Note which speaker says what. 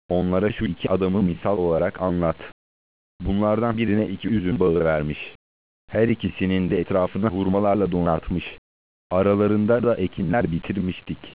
Speaker 1: Onlara şu iki adamı misal olarak anlat. Bunlardan birine 2 üzüm bağı vermiş. Her ikisinin de etrafını hurmalarla donatmış. Aralarında da ekinler bitirmiştik.